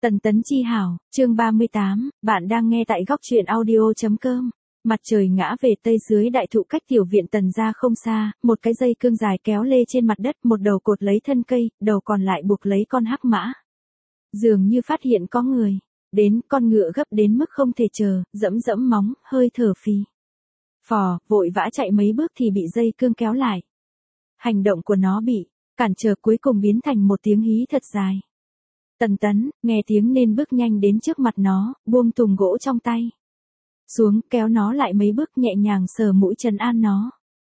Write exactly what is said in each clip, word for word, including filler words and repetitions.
Tần Tấn Chi hảo, chương ba mươi tám, bạn đang nghe tại góc truyện audio.com. Mặt trời ngã về tây dưới đại thụ cách tiểu viện Tần gia không xa, một cái dây cương dài kéo lê trên mặt đất, một đầu cột lấy thân cây, đầu còn lại buộc lấy con hắc mã. Dường như phát hiện có người, đến con ngựa gấp đến mức không thể chờ, dẫm dẫm móng, hơi thở phì. Phò, vội vã chạy mấy bước thì bị dây cương kéo lại. Hành động của nó bị cản trở cuối cùng biến thành một tiếng hí thật dài. Tần Tấn, nghe tiếng nên bước nhanh đến trước mặt nó, buông tùng gỗ trong tay xuống, kéo nó lại mấy bước, nhẹ nhàng sờ mũi trấn an nó.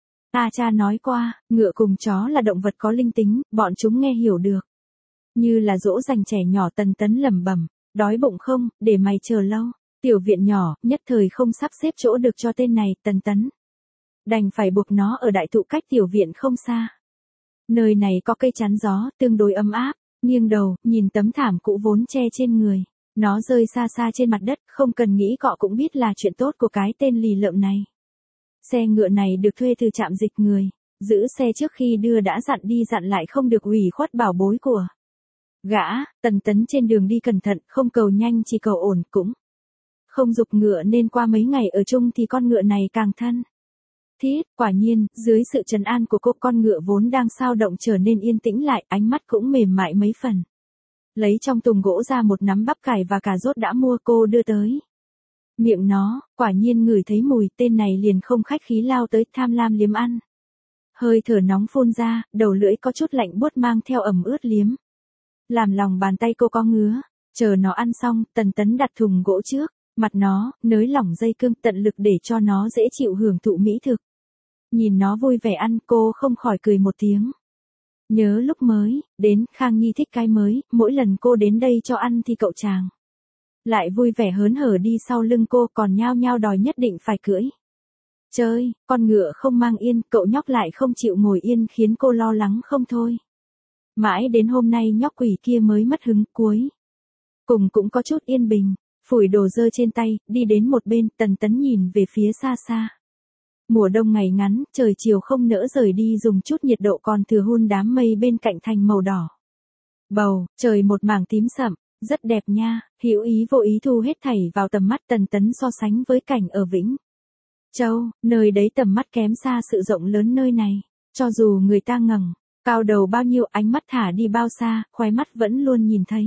Ta cha nói qua, ngựa cùng chó là động vật có linh tính, bọn chúng nghe hiểu được. Như là dỗ dành trẻ nhỏ. Tần Tấn lẩm bẩm, đói bụng không, để mày chờ lâu. Tiểu viện nhỏ, nhất thời không sắp xếp chỗ được cho tên này. Tần Tấn đành phải buộc nó ở đại thụ cách tiểu viện không xa. Nơi này có cây chắn gió, tương đối ấm áp. Nghiêng đầu, nhìn tấm thảm cũ vốn che trên người. Nó rơi xa xa trên mặt đất, không cần nghĩ cọ cũng biết là chuyện tốt của cái tên lì lợm này. Xe ngựa này được thuê từ trạm dịch người. Giữ xe trước khi đưa đã dặn đi dặn lại không được ủy khuất bảo bối của gã. Tần Tấn trên đường đi cẩn thận, không cầu nhanh chỉ cầu ổn, cũng không giục ngựa, nên qua mấy ngày ở chung thì con ngựa này càng thân thiết. Quả nhiên, dưới sự trấn an của cô, con ngựa vốn đang xao động trở nên yên tĩnh lại, ánh mắt cũng mềm mại mấy phần. Lấy trong tùng gỗ ra một nắm bắp cải và cà rốt đã mua, cô đưa tới miệng nó, quả nhiên ngửi thấy mùi, tên này liền không khách khí lao tới, tham lam liếm ăn. Hơi thở nóng phun ra, đầu lưỡi có chút lạnh buốt mang theo ẩm ướt liếm. Làm lòng bàn tay cô có ngứa. Chờ nó ăn xong, Tần Tấn đặt thùng gỗ trước mặt nó, nới lỏng dây cương, tận lực để cho nó dễ chịu hưởng thụ mỹ thực. Nhìn nó vui vẻ ăn, cô không khỏi cười một tiếng. Nhớ lúc mới đến, Khang Nhi thích cái mới, mỗi lần cô đến đây cho ăn thì cậu chàng lại vui vẻ hớn hở đi sau lưng cô, còn nhao nhao đòi nhất định phải cưỡi chơi. Con ngựa không mang yên, cậu nhóc lại không chịu ngồi yên, khiến cô lo lắng không thôi. Mãi đến hôm nay nhóc quỷ kia mới mất hứng, cuối cùng cũng có chút yên bình. Phủi đồ dơ trên tay, đi đến một bên. Tần Tấn nhìn về phía xa xa. Mùa đông ngày ngắn, trời chiều không nỡ rời đi, dùng chút nhiệt độ còn thừa hun đám mây bên cạnh thành màu đỏ bầu, trời một mảng tím sậm, rất đẹp nha. Hữu ý vô ý thu hết thảy vào tầm mắt. Tần Tấn so sánh với cảnh ở Vĩnh Châu, nơi đấy tầm mắt kém xa sự rộng lớn nơi này. Cho dù người ta ngẩng cao đầu bao nhiêu, ánh mắt thả đi bao xa, khóe mắt vẫn luôn nhìn thấy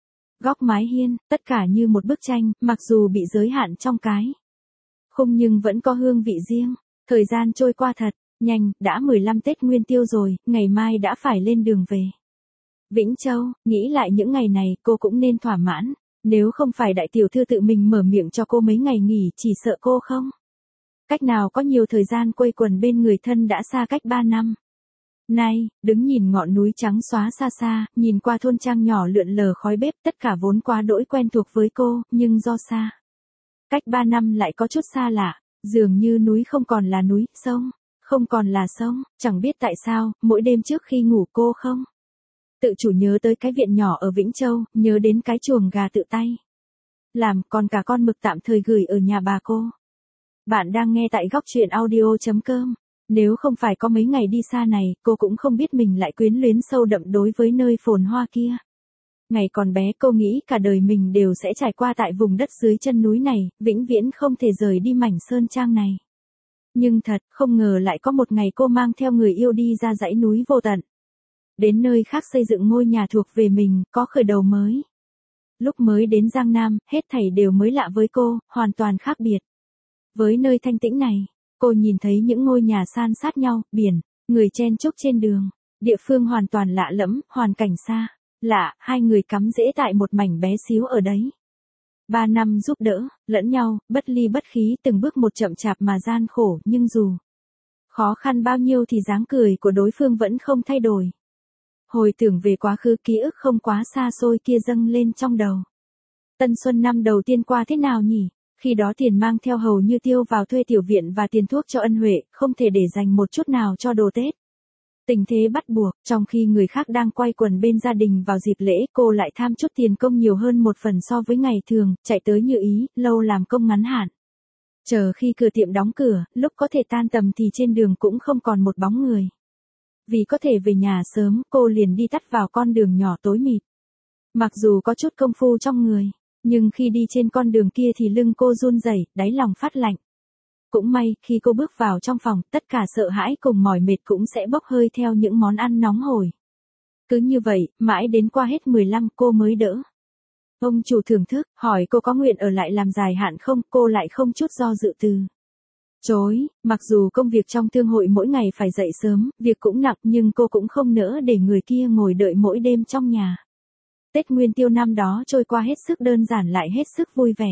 góc mái hiên, tất cả như một bức tranh, mặc dù bị giới hạn trong cái khung nhưng vẫn có hương vị riêng. Thời gian trôi qua thật nhanh, đã mười lăm Tết Nguyên Tiêu rồi, ngày mai đã phải lên đường về Vĩnh Châu. Nghĩ lại những ngày này, cô cũng nên thỏa mãn. Nếu không phải đại tiểu thư tự mình mở miệng cho cô mấy ngày nghỉ, chỉ sợ cô không cách nào có nhiều thời gian quây quần bên người thân đã xa cách ba năm nay. Đứng nhìn ngọn núi trắng xóa xa xa, nhìn qua thôn trang nhỏ lượn lờ khói bếp, tất cả vốn quá đỗi quen thuộc với cô, nhưng do xa cách ba năm lại có chút xa lạ. Dường như núi không còn là núi, sông không còn là sông. Chẳng biết tại sao, mỗi đêm trước khi ngủ cô không tự chủ nhớ tới cái viện nhỏ ở Vĩnh Châu, nhớ đến cái chuồng gà tự tay làm, còn cả con mực tạm thời gửi ở nhà bà cô. Bạn đang nghe tại góc truyện audio.com. Nếu không phải có mấy ngày đi xa này, cô cũng không biết mình lại quyến luyến sâu đậm đối với nơi phồn hoa kia. Ngày còn bé cô nghĩ cả đời mình đều sẽ trải qua tại vùng đất dưới chân núi này, vĩnh viễn không thể rời đi mảnh sơn trang này. Nhưng thật, không ngờ lại có một ngày cô mang theo người yêu đi ra dãy núi vô tận. Đến nơi khác xây dựng ngôi nhà thuộc về mình, có khởi đầu mới. Lúc mới đến Giang Nam, hết thảy đều mới lạ với cô, hoàn toàn khác biệt với nơi thanh tĩnh này. Cô nhìn thấy những ngôi nhà san sát nhau, biển, người chen chúc trên đường. Địa phương hoàn toàn lạ lẫm, hoàn cảnh xa lạ, hai người cắm rễ tại một mảnh bé xíu ở đấy. Ba năm giúp đỡ lẫn nhau, bất ly bất khí, từng bước một chậm chạp mà gian khổ, nhưng dù khó khăn bao nhiêu thì dáng cười của đối phương vẫn không thay đổi. Hồi tưởng về quá khứ, ký ức không quá xa xôi kia dâng lên trong đầu. Tân xuân năm đầu tiên qua thế nào nhỉ? Khi đó tiền mang theo hầu như tiêu vào thuê tiểu viện và tiền thuốc cho ân huệ, không thể để dành một chút nào cho đồ Tết. Tình thế bắt buộc, trong khi người khác đang quay quần bên gia đình vào dịp lễ, cô lại tham chút tiền công nhiều hơn một phần so với ngày thường, chạy tới như ý, lâu làm công ngắn hạn. Chờ khi cửa tiệm đóng cửa, lúc có thể tan tầm thì trên đường cũng không còn một bóng người. Vì có thể về nhà sớm, cô liền đi tắt vào con đường nhỏ tối mịt. Mặc dù có chút công phu trong người, nhưng khi đi trên con đường kia thì lưng cô run rẩy, đáy lòng phát lạnh. Cũng may, khi cô bước vào trong phòng, tất cả sợ hãi cùng mỏi mệt cũng sẽ bốc hơi theo những món ăn nóng hổi. Cứ như vậy, mãi đến qua hết mười lăm cô mới đỡ. Ông chủ thưởng thức, hỏi cô có nguyện ở lại làm dài hạn không, cô lại không chút do dự từ chối. Mặc dù công việc trong thương hội mỗi ngày phải dậy sớm, việc cũng nặng, nhưng cô cũng không nỡ để người kia ngồi đợi mỗi đêm trong nhà. Tết Nguyên Tiêu năm đó trôi qua hết sức đơn giản lại hết sức vui vẻ.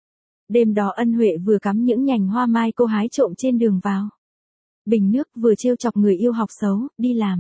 Đêm đó Ân Huệ vừa cắm những nhành hoa mai cô hái trộm trên đường vào bình nước, vừa trêu chọc người yêu học xấu, đi làm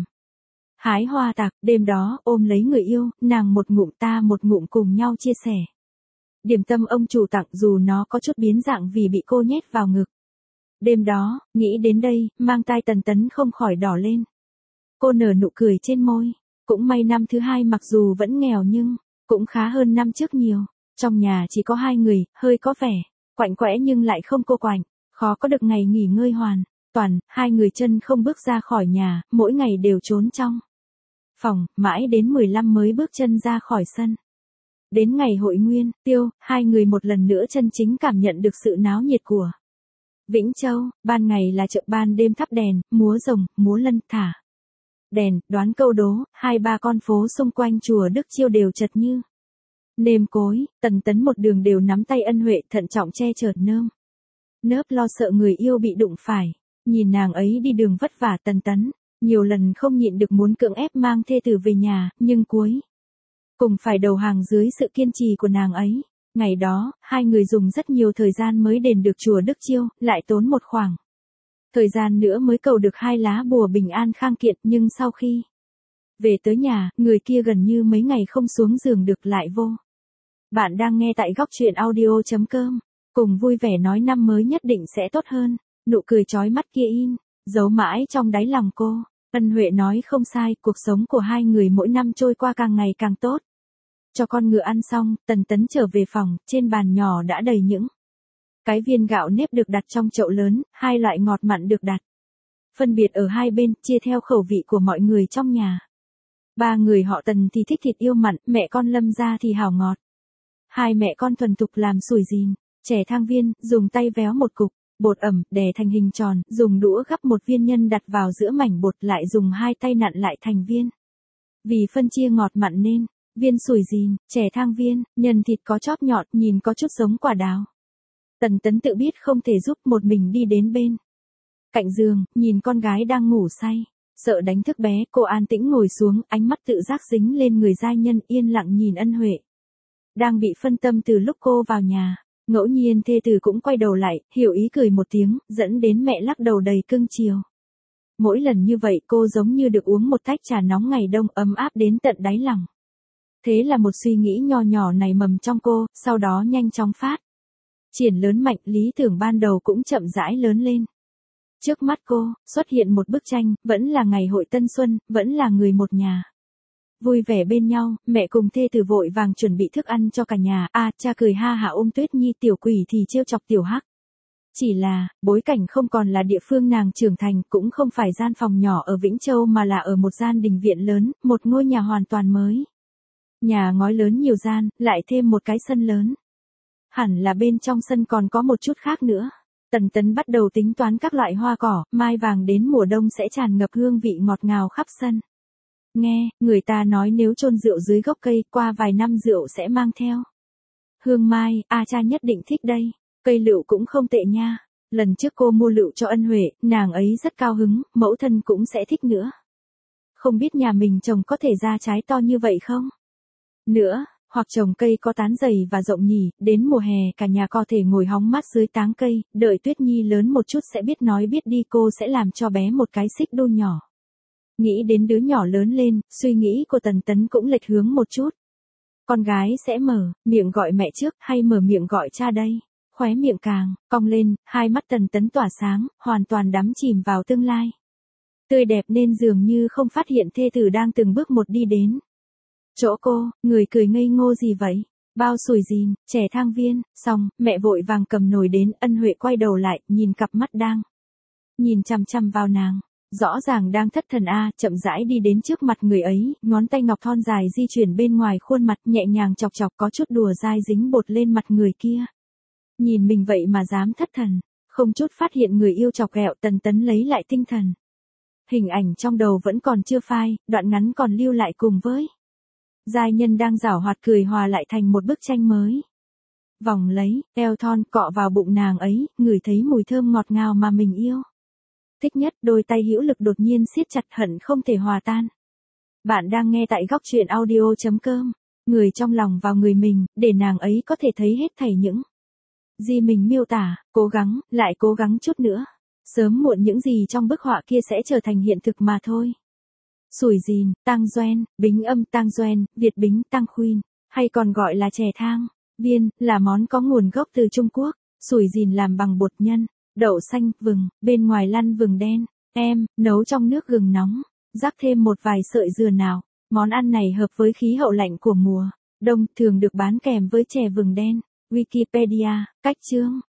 hái hoa tạc. Đêm đó, ôm lấy người yêu, nàng một ngụm ta một ngụm cùng nhau chia sẻ. Điểm tâm ông chủ tặng dù nó có chút biến dạng vì bị cô nhét vào ngực. Đêm đó, nghĩ đến đây, mang tai Tần Tấn không khỏi đỏ lên. Cô nở nụ cười trên môi. Cũng may năm thứ hai mặc dù vẫn nghèo nhưng cũng khá hơn năm trước nhiều. Trong nhà chỉ có hai người, hơi có vẻ quạnh quẽ nhưng lại không cô quạnh, khó có được ngày nghỉ ngơi hoàn toàn. Hai người chân không bước ra khỏi nhà, mỗi ngày đều trốn trong phòng, mãi đến mười lăm mới bước chân ra khỏi sân. Đến ngày hội Nguyên Tiêu, hai người một lần nữa chân chính cảm nhận được sự náo nhiệt của Vĩnh Châu. Ban ngày là chợ, ban đêm thắp đèn, múa rồng, múa lân, thả đèn, đoán câu đố. Hai ba con phố xung quanh chùa Đức Chiêu đều chật như nêm cối. Tần Tấn một đường đều nắm tay Ân Huệ, thận trọng che chở nơm nớp lo sợ người yêu bị đụng phải. Nhìn nàng ấy đi đường vất vả, Tần Tấn nhiều lần không nhịn được muốn cưỡng ép mang thê tử về nhà, nhưng cuối cùng phải đầu hàng dưới sự kiên trì của nàng ấy. Ngày đó, hai người dùng rất nhiều thời gian mới đền được chùa Đức Chiêu, lại tốn một khoảng thời gian nữa mới cầu được hai lá bùa bình an khang kiện. Nhưng sau khi về tới nhà, người kia gần như mấy ngày không xuống giường được, lại vô. Bạn đang nghe tại góc truyện audio chấm com. Cùng vui vẻ nói năm mới nhất định sẽ tốt hơn. Nụ cười chói mắt kia in giấu mãi trong đáy lòng cô. Ân Huệ nói không sai, cuộc sống của hai người mỗi năm trôi qua càng ngày càng tốt. Cho con ngựa ăn xong, Tần Tấn trở về phòng, trên bàn nhỏ đã đầy những cái viên gạo nếp được đặt trong chậu lớn, hai loại ngọt mặn được đặt phân biệt ở hai bên, chia theo khẩu vị của mọi người trong nhà. Ba người họ Tần thì thích thịt yêu mặn, mẹ con Lâm gia thì hảo ngọt. Hai mẹ con thuần thục làm sủi gìn, chè thang viên, dùng tay véo một cục bột ẩm, đè thành hình tròn, dùng đũa gắp một viên nhân đặt vào giữa mảnh bột, lại dùng hai tay nặn lại thành viên. Vì phân chia ngọt mặn nên viên sủi gìn, chè thang viên, nhân thịt có chóp nhọn, nhìn có chút giống quả đào. Tần Tấn tự biết không thể giúp, một mình đi đến bên cạnh giường, nhìn con gái đang ngủ say, sợ đánh thức bé, cô an tĩnh ngồi xuống, ánh mắt tự giác dính lên người giai nhân, yên lặng nhìn Ân Huệ đang bị phân tâm từ lúc cô vào nhà. Ngẫu nhiên thê tử cũng quay đầu lại, hiểu ý cười một tiếng, dẫn đến mẹ lắc đầu đầy cưng chiều. Mỗi lần như vậy cô giống như được uống một tách trà nóng ngày đông, ấm áp đến tận đáy lòng. Thế là một suy nghĩ nho nhỏ nảy mầm trong cô, sau đó nhanh chóng phát triển lớn mạnh, lý tưởng ban đầu cũng chậm rãi lớn lên. Trước mắt cô, xuất hiện một bức tranh, vẫn là ngày hội Tân Xuân, vẫn là người một nhà vui vẻ bên nhau. Mẹ cùng thê tử vội vàng chuẩn bị thức ăn cho cả nhà. A, à, cha cười ha hả ôm Tuyết Nhi, tiểu quỷ thì trêu chọc tiểu hắc. Chỉ là, bối cảnh không còn là địa phương nàng trưởng thành, cũng không phải gian phòng nhỏ ở Vĩnh Châu mà là ở một gian đình viện lớn, một ngôi nhà hoàn toàn mới. Nhà ngói lớn nhiều gian, lại thêm một cái sân lớn. Hẳn là bên trong sân còn có một chút khác nữa. Tần Tấn bắt đầu tính toán các loại hoa cỏ, mai vàng đến mùa đông sẽ tràn ngập hương vị ngọt ngào khắp sân. Nghe, người ta nói nếu chôn rượu dưới gốc cây, qua vài năm rượu sẽ mang theo hương mai. A, cha nhất định thích đây. Cây lựu cũng không tệ nha. Lần trước cô mua lựu cho Ân Huệ, nàng ấy rất cao hứng, mẫu thân cũng sẽ thích nữa. Không biết nhà mình trồng có thể ra trái to như vậy không? Nữa, hoặc trồng cây có tán dày và rộng nhỉ, đến mùa hè cả nhà có thể ngồi hóng mát dưới táng cây, đợi Tuyết Nhi lớn một chút sẽ biết nói biết đi, cô sẽ làm cho bé một cái xích đu nhỏ. Nghĩ đến đứa nhỏ lớn lên, suy nghĩ của Tần Tấn cũng lệch hướng một chút. Con gái sẽ mở miệng gọi mẹ trước hay mở miệng gọi cha đây? Khóe miệng càng cong lên, hai mắt Tần Tấn tỏa sáng, hoàn toàn đắm chìm vào tương lai tươi đẹp, nên dường như không phát hiện thê tử đang từng bước một đi đến chỗ cô. Người cười ngây ngô gì vậy? Bao sủi gìn, chè thang viên. Xong, mẹ vội vàng cầm nồi đến. Ân Huệ quay đầu lại, nhìn cặp mắt đang nhìn chằm chằm vào nàng, Rõ ràng đang thất thần a, chậm rãi đi đến trước mặt người ấy, ngón tay ngọc thon dài di chuyển bên ngoài khuôn mặt nhẹ nhàng chọc chọc có chút đùa dai dính bột lên mặt người kia. Nhìn mình vậy mà dám thất thần, không chút phát hiện người yêu chọc ghẹo Tần Tấn lấy lại tinh thần. Hình ảnh trong đầu vẫn còn chưa phai, đoạn ngắn còn lưu lại cùng với giai nhân đang giảo hoạt cười hòa lại thành một bức tranh mới. Vòng lấy, eo thon cọ vào bụng nàng ấy, ngửi thấy mùi thơm ngọt ngào mà mình yêu. Thích nhất, đôi tay hữu lực đột nhiên siết chặt hận không thể hòa tan. Bạn đang nghe tại góc truyện audio chấm com, người trong lòng vào người mình, để nàng ấy có thể thấy hết thảy những gì mình miêu tả, cố gắng, lại cố gắng chút nữa. Sớm muộn những gì trong bức họa kia sẽ trở thành hiện thực mà thôi. Sủi dìn, tang doen, bính âm tang doen, Việt bính tang khuyên, hay còn gọi là chè thang viên, là món có nguồn gốc từ Trung Quốc. Sủi dìn làm bằng bột nhân, đậu xanh, vừng, bên ngoài lăn vừng đen. Em, nấu trong nước gừng nóng, rắc thêm một vài sợi dừa nào. Món ăn này hợp với khí hậu lạnh của mùa đông, thường được bán kèm với chè vừng đen. Wikipedia, cách chương.